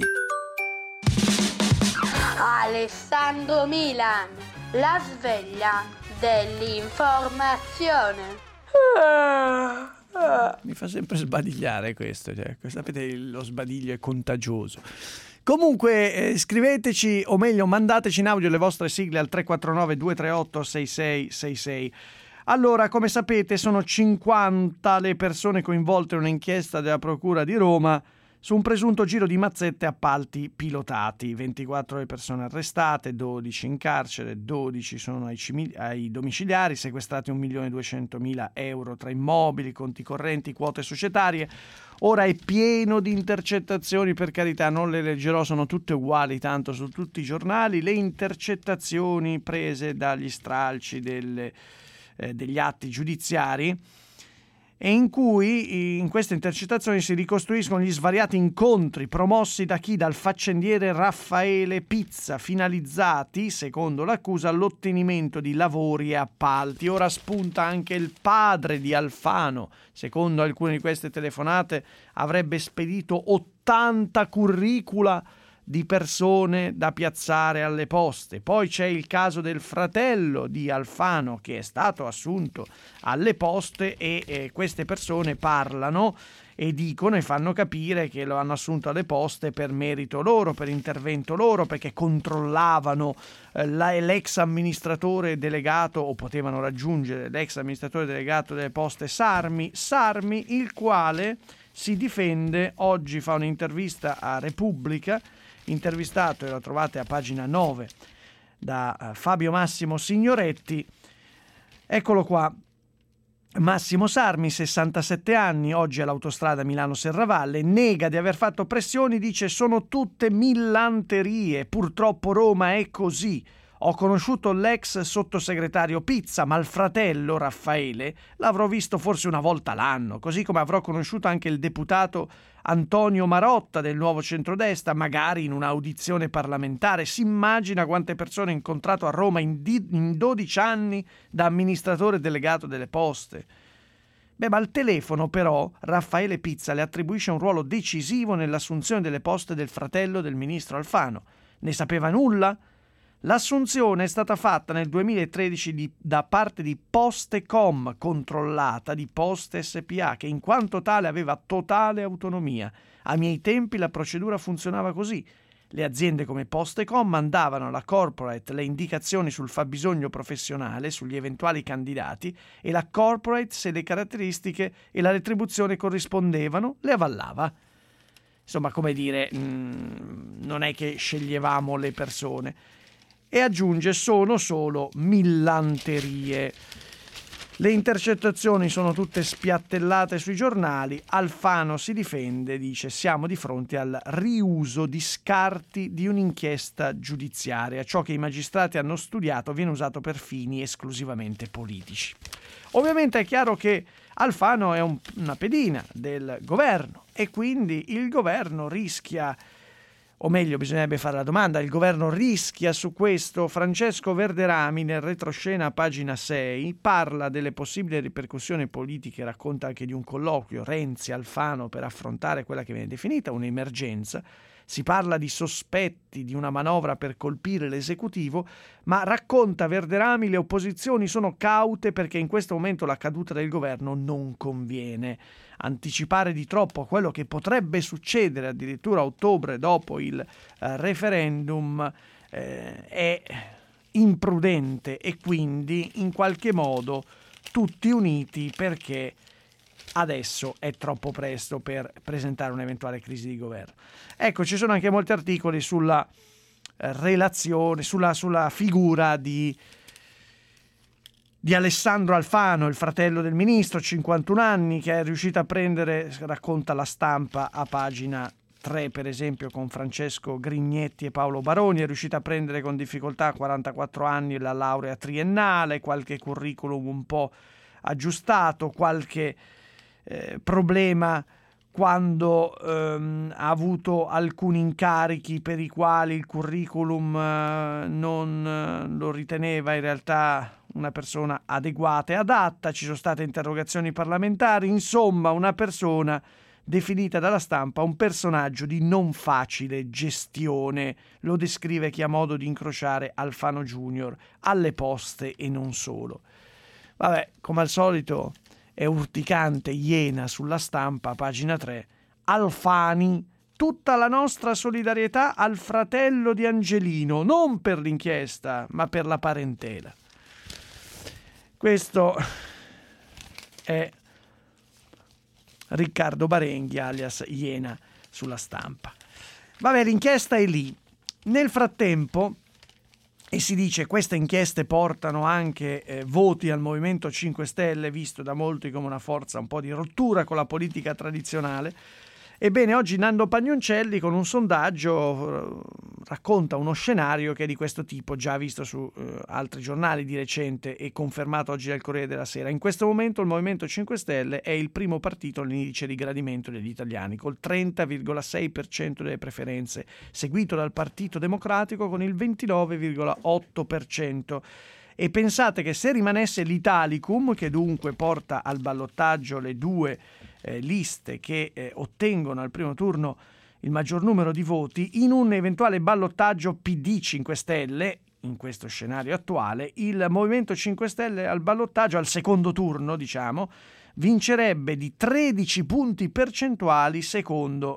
Alessandro Milan, la sveglia dell'informazione. Mi fa sempre sbadigliare questo, cioè, sapete, lo sbadiglio è contagioso. Comunque scriveteci, o meglio mandateci in audio le vostre sigle al 349 238 6666. Allora, come sapete, sono 50 le persone coinvolte in un'inchiesta della Procura di Roma su un presunto giro di mazzette e appalti pilotati. 24 le persone arrestate, 12 in carcere, 12 sono ai domiciliari, sequestrati 1.200.000 euro tra immobili, conti correnti, quote societarie. Ora è pieno di intercettazioni, per carità, non le leggerò, sono tutte uguali tanto su tutti i giornali. Le intercettazioni prese dagli stralci degli atti giudiziari, e in cui in queste intercettazioni si ricostruiscono gli svariati incontri promossi da chi? Dal faccendiere Raffaele Pizza, finalizzati, secondo l'accusa, all'ottenimento di lavori e appalti. Ora spunta anche il padre di Alfano. Secondo alcune di queste telefonate avrebbe spedito 80 curricula di persone da piazzare alle poste. Poi c'è il caso del fratello di Alfano, che è stato assunto alle poste, e queste persone parlano e dicono e fanno capire che lo hanno assunto alle poste per merito loro, per intervento loro, perché controllavano l'ex amministratore delegato, o potevano raggiungere l'ex amministratore delegato delle poste Sarmi, il quale si difende. Oggi fa un'intervista a Repubblica, intervistato, e lo trovate a pagina 9, da Fabio Massimo Signoretti. Eccolo qua. Massimo Sarmi, 67 anni, oggi all'autostrada Milano-Serravalle, nega di aver fatto pressioni, dice: sono tutte millanterie, purtroppo Roma è così. Ho conosciuto l'ex sottosegretario Pizza, ma il fratello Raffaele l'avrò visto forse una volta l'anno, così come avrò conosciuto anche il deputato Antonio Marotta del Nuovo Centrodestra, magari in un'audizione parlamentare. Si immagina quante persone ho incontrato a Roma in 12 anni da amministratore delegato delle poste. Beh, ma al telefono però Raffaele Pizza le attribuisce un ruolo decisivo nell'assunzione delle poste del fratello del ministro Alfano. Ne sapeva nulla? L'assunzione è stata fatta nel 2013 da parte di Postecom, controllata di Poste SPA, che in quanto tale aveva totale autonomia. A miei tempi la procedura funzionava così. Le aziende come Postecom mandavano alla corporate le indicazioni sul fabbisogno professionale, sugli eventuali candidati, e la corporate, se le caratteristiche e la retribuzione corrispondevano, le avallava. Insomma, come dire, non è che sceglievamo le persone. E aggiunge: sono solo millanterie. Le intercettazioni sono tutte spiattellate sui giornali. Alfano si difende, dice: siamo di fronte al riuso di scarti di un'inchiesta giudiziaria. Ciò che i magistrati hanno studiato viene usato per fini esclusivamente politici. Ovviamente è chiaro che Alfano è una pedina del governo e quindi il governo rischia, o meglio bisognerebbe fare la domanda, il governo rischia su questo? Francesco Verderami nel retroscena a pagina 6 parla delle possibili ripercussioni politiche, racconta anche di un colloquio Renzi-Alfano per affrontare quella che viene definita un'emergenza. Si parla di sospetti di una manovra per colpire l'esecutivo, ma racconta Verderami le opposizioni sono caute perché in questo momento la caduta del governo non conviene. Anticipare di troppo quello che potrebbe succedere addirittura a ottobre dopo il referendum è imprudente e quindi in qualche modo tutti uniti perché adesso è troppo presto per presentare un'eventuale crisi di governo. Ecco, ci sono anche molti articoli sulla relazione, sulla figura di Alessandro Alfano, il fratello del ministro, 51 anni, che è riuscito a prendere, racconta La Stampa a pagina 3 per esempio, con Francesco Grignetti e Paolo Baroni, è riuscito a prendere con difficoltà a 44 anni la laurea triennale, qualche curriculum un po' aggiustato, qualche problema quando ha avuto alcuni incarichi per i quali il curriculum non lo riteneva in realtà una persona adeguata e adatta, ci sono state interrogazioni parlamentari, insomma una persona definita dalla Stampa un personaggio di non facile gestione, lo descrive chi ha modo di incrociare Alfano Junior alle poste e non solo. Vabbè, come al solito è urticante Iena sulla Stampa, pagina 3. Alfani, tutta la nostra solidarietà al fratello di Angelino, non per l'inchiesta, ma per la parentela. Questo è Riccardo Barenghi, alias Iena, sulla Stampa. Vabbè, l'inchiesta è lì. Nel frattempo, e si dice queste inchieste portano anche voti al Movimento 5 Stelle, visto da molti come una forza un po' di rottura con la politica tradizionale. Ebbene, oggi Nando Pagnoncelli con un sondaggio racconta uno scenario che è di questo tipo, già visto su altri giornali di recente e confermato oggi dal Corriere della Sera. In questo momento il Movimento 5 Stelle è il primo partito all'indice di gradimento degli italiani, col 30,6% delle preferenze, seguito dal Partito Democratico con il 29,8%. E pensate che se rimanesse l'Italicum, che dunque porta al ballottaggio le due liste che ottengono al primo turno il maggior numero di voti, in un eventuale ballottaggio PD 5 Stelle, in questo scenario attuale, il Movimento 5 Stelle al ballottaggio, al secondo turno, diciamo, vincerebbe di 13 punti percentuali secondo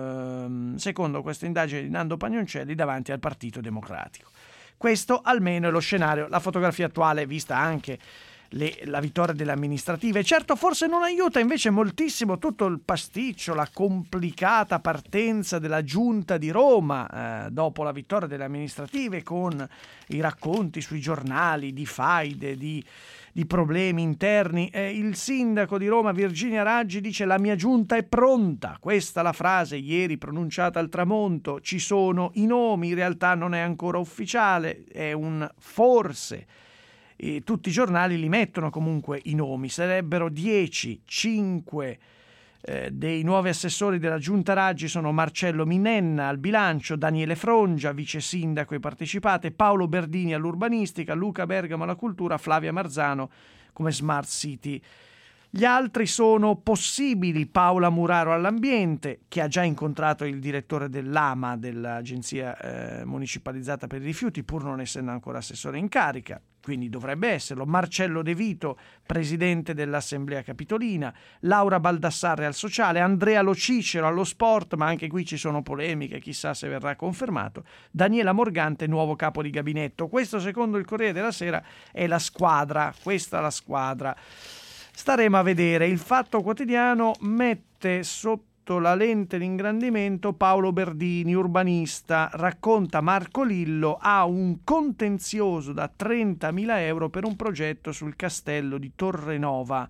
questa indagine di Nando Pagnoncelli davanti al Partito Democratico. Questo almeno è lo scenario. La fotografia attuale, vista anche la vittoria delle amministrative, certo forse non aiuta invece moltissimo tutto il pasticcio, la complicata partenza della giunta di Roma dopo la vittoria delle amministrative, con i racconti sui giornali di faide, di problemi interni. Il sindaco di Roma Virginia Raggi dice: la mia giunta è pronta, questa è la frase ieri pronunciata al tramonto, ci sono i nomi, in realtà non è ancora ufficiale, è un forse. E tutti i giornali li mettono comunque i nomi, sarebbero 10, 5 dei nuovi assessori della Giunta Raggi sono Marcello Minenna al bilancio, Daniele Frongia, vice sindaco e partecipate, Paolo Berdini all'urbanistica, Luca Bergamo alla cultura, Flavia Marzano come Smart City. Gli altri sono possibili: Paola Muraro all'ambiente, che ha già incontrato il direttore dell'AMA, dell'Agenzia Municipalizzata per i Rifiuti, pur non essendo ancora assessore in carica, quindi dovrebbe esserlo. Marcello De Vito, presidente dell'Assemblea Capitolina, Laura Baldassarre al sociale, Andrea Lo Cicero allo sport, ma anche qui ci sono polemiche, chissà se verrà confermato, Daniela Morgante, nuovo capo di gabinetto. Questo, secondo il Corriere della Sera, è la squadra, questa è la squadra. Staremo a vedere. Il Fatto Quotidiano mette sotto sotto la lente di ingrandimento Paolo Berdini, urbanista, racconta Marco Lillo, ha un contenzioso da 30.000 euro per un progetto sul castello di Torrenova.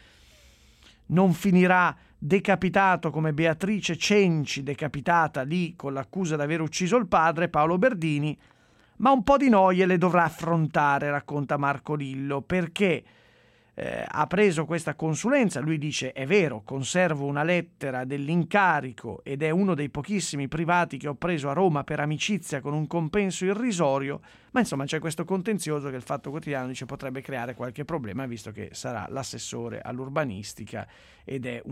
Non finirà decapitato come Beatrice Cenci, decapitata lì con l'accusa di aver ucciso il padre, Paolo Berdini, ma un po' di noie le dovrà affrontare, racconta Marco Lillo, perché ha preso questa consulenza. Lui dice: è vero, conservo una lettera dell'incarico ed è uno dei pochissimi privati che ho preso a Roma per amicizia con un compenso irrisorio, ma insomma c'è questo contenzioso che il Fatto Quotidiano dice potrebbe creare qualche problema, visto che sarà l'assessore all'urbanistica ed è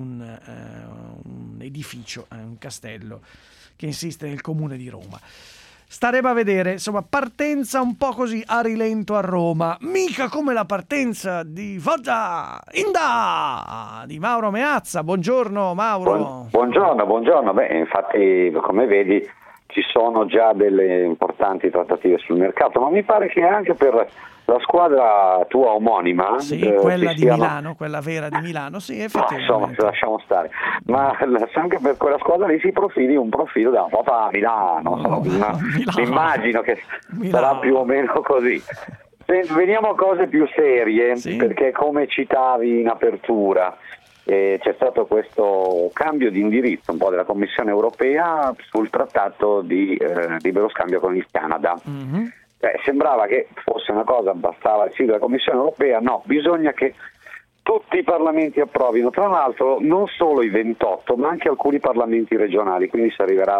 un edificio, un castello che insiste nel comune di Roma. Staremo a vedere, insomma, partenza un po' così a rilento a Roma, mica come la partenza di Foggia Inda di Mauro Meazza. Buongiorno Mauro. Buongiorno. Beh, infatti, come vedi, ci sono già delle importanti trattative sul mercato, ma mi pare che anche per la squadra tua omonima, quella di Milano, quella vera di Milano, sì, effettivamente. No, insomma, lasciamo stare. Ma anche per quella squadra lì si profili un profilo da Papa Milano. Immagino che sarà più o meno così. Veniamo a cose più serie, perché come citavi in apertura, c'è stato questo cambio di indirizzo un po' della Commissione europea sul trattato di libero scambio con il Canada. Mm-hmm. Sembrava che fosse una cosa, bastava il sì della Commissione europea, no, bisogna che tutti i parlamenti approvino, tra l'altro non solo i 28 ma anche alcuni parlamenti regionali, quindi si arriverà a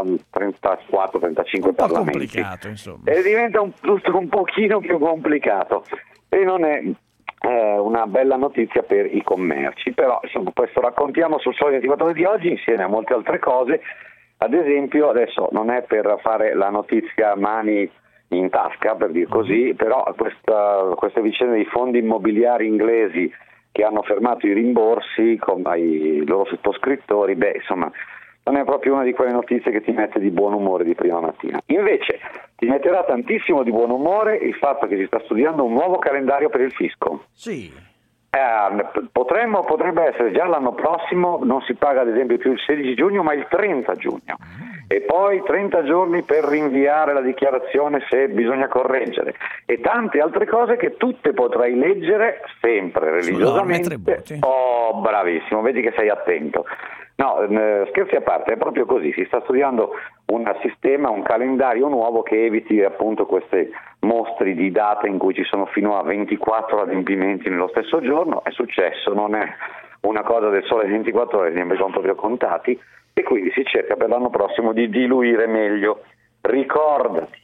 34-35 parlamenti. Complicato, insomma. E diventa tutto un pochino più complicato e non è una bella notizia per i commerci, però insomma questo raccontiamo sul Sole 24 Ore di oggi insieme a molte altre cose. Ad esempio, adesso non è per fare la notizia mani in tasca, per dir così, però queste vicende dei fondi immobiliari inglesi che hanno fermato i rimborsi ai loro sottoscrittori, insomma, non è proprio una di quelle notizie che ti mette di buon umore di prima mattina. Invece ti metterà tantissimo di buon umore il fatto che si sta studiando un nuovo calendario per il fisco. Sì. Potrebbe essere già l'anno prossimo, non si paga ad esempio più il 16 giugno ma il 30 giugno e poi 30 giorni per rinviare la dichiarazione se bisogna correggere e tante altre cose che tutte potrai leggere sempre religiosamente. Oh, bravissimo, vedi che sei attento. No, scherzi a parte, è proprio così, si sta studiando un sistema, un calendario nuovo che eviti appunto questi mostri di date in cui ci sono fino a 24 adempimenti nello stesso giorno. È successo, non è una cosa del Sole 24 Ore, ne sono proprio contati e quindi si cerca per l'anno prossimo di diluire meglio. Ricordati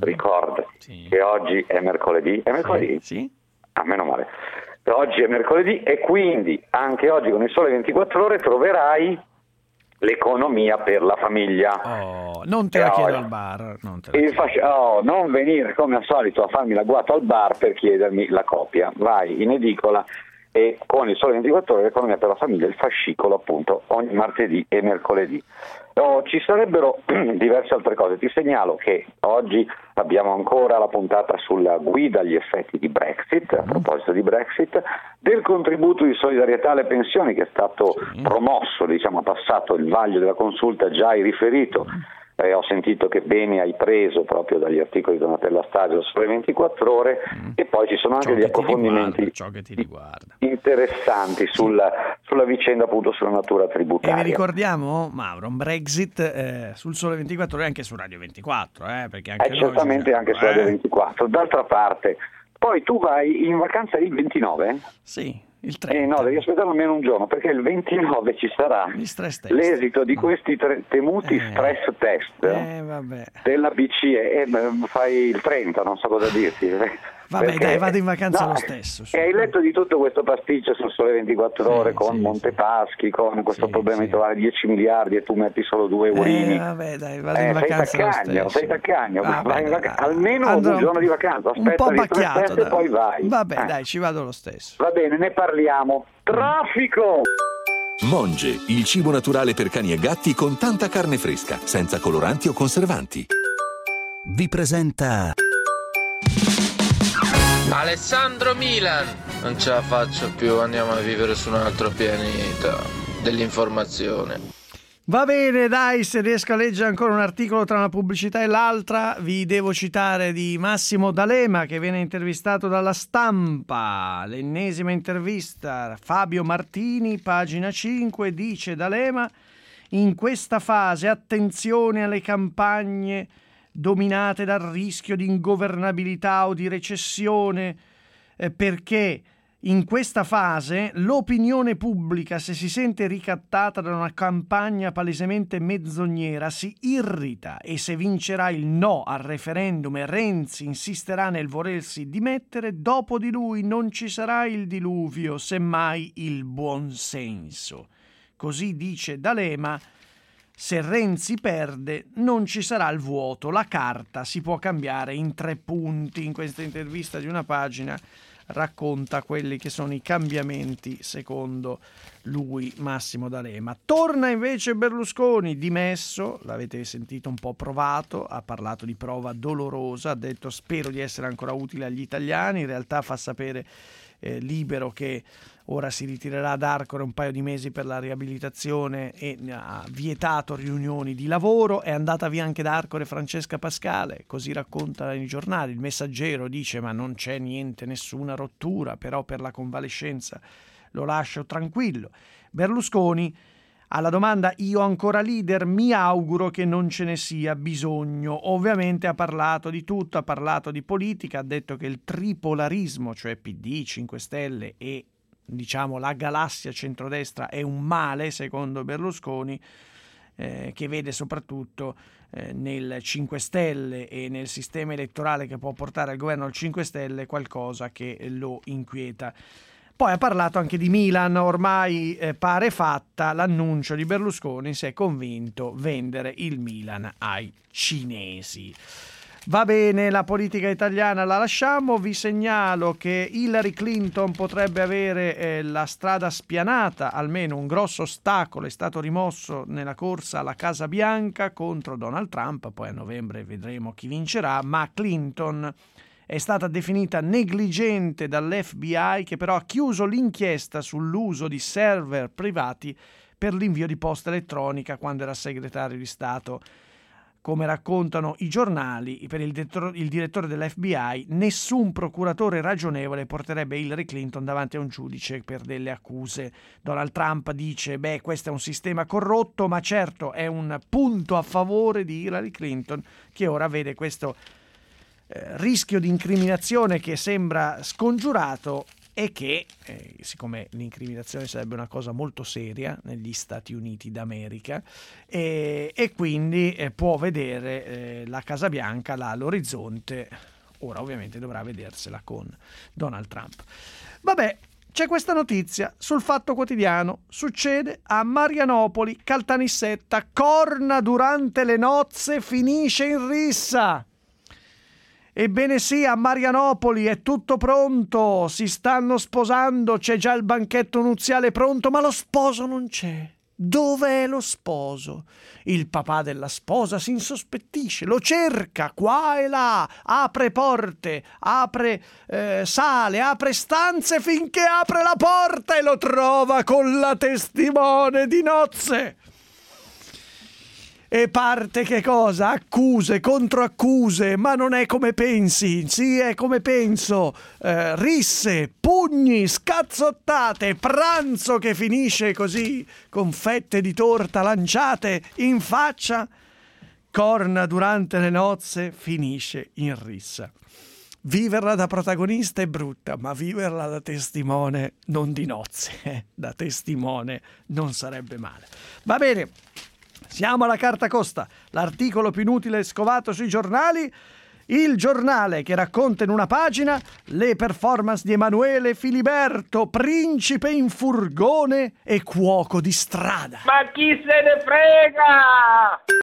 che oggi è mercoledì. È mercoledì? Sì. Meno male. Oggi è mercoledì e quindi anche oggi con il Sole 24 Ore troverai l'economia per la famiglia. Non te la chiedo al bar. Non venire come al solito a farmi l'agguato al bar per chiedermi la copia. Vai in edicola e con il Sole 24 Ore l'economia per la famiglia, il fascicolo appunto ogni martedì e mercoledì. Ci sarebbero diverse altre cose. Ti segnalo che oggi abbiamo ancora la puntata sulla guida agli effetti di Brexit, a proposito di Brexit, del contributo di solidarietà alle pensioni che è stato promosso, ha passato il vaglio della consulta, già hai riferito. Ho sentito che bene hai preso proprio dagli articoli di Donatella Stagio sulle 24 ore e poi ci sono anche degli approfondimenti interessanti sulla vicenda appunto sulla natura tributaria. E vi ricordiamo, Mauro, un Brexit sul Sole 24 Ore anche su Radio 24, perché anche certamente anche su Radio 24. D'altra parte, poi tu vai in vacanza il 29? Sì. Il 30. No, devi aspettare almeno un giorno perché il 29 ci sarà l'esito di questi temuti stress test della BCE fai il 30, non so cosa dirti. Vabbè, dai, vado in vacanza lo stesso. E hai letto di tutto questo pasticcio sul Sole 24 Ore con Montepaschi, con questo problema di trovare 10 miliardi e tu metti solo 2 eurini. Vabbè, dai, vado in vacanza sei taccagno. Almeno un giorno di vacanza, aspetta un po' bacchiato, e poi vai. Vabbè, dai, ci vado lo stesso. Va bene, ne parliamo. Traffico! Monge, il cibo naturale per cani e gatti con tanta carne fresca, senza coloranti o conservanti. Vi presenta Alessandro Milan. Non ce la faccio più, andiamo a vivere su un altro pianeta dell'informazione. Va bene, dai, se riesco a leggere ancora un articolo tra una pubblicità e l'altra, vi devo citare di Massimo D'Alema, che viene intervistato dalla Stampa. L'ennesima intervista, Fabio Martini, pagina 5, dice D'Alema: in questa fase attenzione alle campagne dominate dal rischio di ingovernabilità o di recessione, perché in questa fase l'opinione pubblica, se si sente ricattata da una campagna palesemente menzognera, si irrita, e se vincerà il no al referendum e Renzi insisterà nel volersi dimettere, dopo di lui non ci sarà il diluvio, semmai il buonsenso. Così dice D'Alema. Se Renzi perde non ci sarà il vuoto, la carta si può cambiare in 3 punti. In questa intervista di una pagina racconta quelli che sono i cambiamenti secondo lui, Massimo D'Alema. Torna invece Berlusconi, dimesso, l'avete sentito, un po' provato, ha parlato di prova dolorosa, ha detto spero di essere ancora utile agli italiani, in realtà fa sapere Libero che ora si ritirerà ad Arcore un paio di mesi per la riabilitazione e ha vietato riunioni di lavoro. È andata via anche da Arcore Francesca Pascale, così racconta i giornali. Il Messaggero dice ma non c'è niente, nessuna rottura, però per la convalescenza lo lascio tranquillo. Berlusconi, alla domanda io ancora leader, mi auguro che non ce ne sia bisogno. Ovviamente ha parlato di tutto, ha parlato di politica, ha detto che il tripolarismo, cioè PD, 5 Stelle e diciamo la galassia centrodestra, è un male secondo Berlusconi, che vede soprattutto nel 5 Stelle e nel sistema elettorale che può portare al governo il 5 Stelle qualcosa che lo inquieta. Poi ha parlato anche di Milan, ormai pare fatta, l'annuncio di Berlusconi, si è convinto vendere il Milan ai cinesi. Va bene, la politica italiana la lasciamo, vi segnalo che Hillary Clinton potrebbe avere la strada spianata, almeno un grosso ostacolo è stato rimosso nella corsa alla Casa Bianca contro Donald Trump, poi a novembre vedremo chi vincerà, ma Clinton è stata definita negligente dall'FBI, che però ha chiuso l'inchiesta sull'uso di server privati per l'invio di posta elettronica quando era segretario di Stato. Come raccontano i giornali, per il direttore dell'FBI, nessun procuratore ragionevole porterebbe Hillary Clinton davanti a un giudice per delle accuse. Donald Trump dice, questo è un sistema corrotto, ma certo è un punto a favore di Hillary Clinton, che ora vede questo rischio di incriminazione che sembra scongiurato e che, siccome l'incriminazione sarebbe una cosa molto seria negli Stati Uniti d'America, e quindi può vedere la Casa Bianca là all'orizzonte, ora ovviamente dovrà vedersela con Donald Trump. Vabbè, c'è questa notizia sul Fatto Quotidiano, succede a Marianopoli, Caltanissetta, corna durante le nozze, finisce in rissa. Ebbene sì, a Marianopoli è tutto pronto, si stanno sposando, c'è già il banchetto nuziale pronto, ma lo sposo non c'è. Dov'è lo sposo? Il papà della sposa si insospettisce, lo cerca qua e là, apre porte, apre sale, apre stanze finché apre la porta e lo trova con la testimone di nozze. E parte che cosa? Accuse, controaccuse, ma non è come pensi, sì è come penso, risse, pugni, scazzottate, pranzo che finisce così, con fette di torta lanciate in faccia, corna durante le nozze, finisce in rissa. Viverla da protagonista è brutta, ma viverla da testimone, non di nozze, da testimone non sarebbe male. Va bene. Siamo alla carta costa, l'articolo più inutile scovato sui giornali, il giornale che racconta in una pagina le performance di Emanuele Filiberto, principe in furgone e cuoco di strada. Ma chi se ne frega?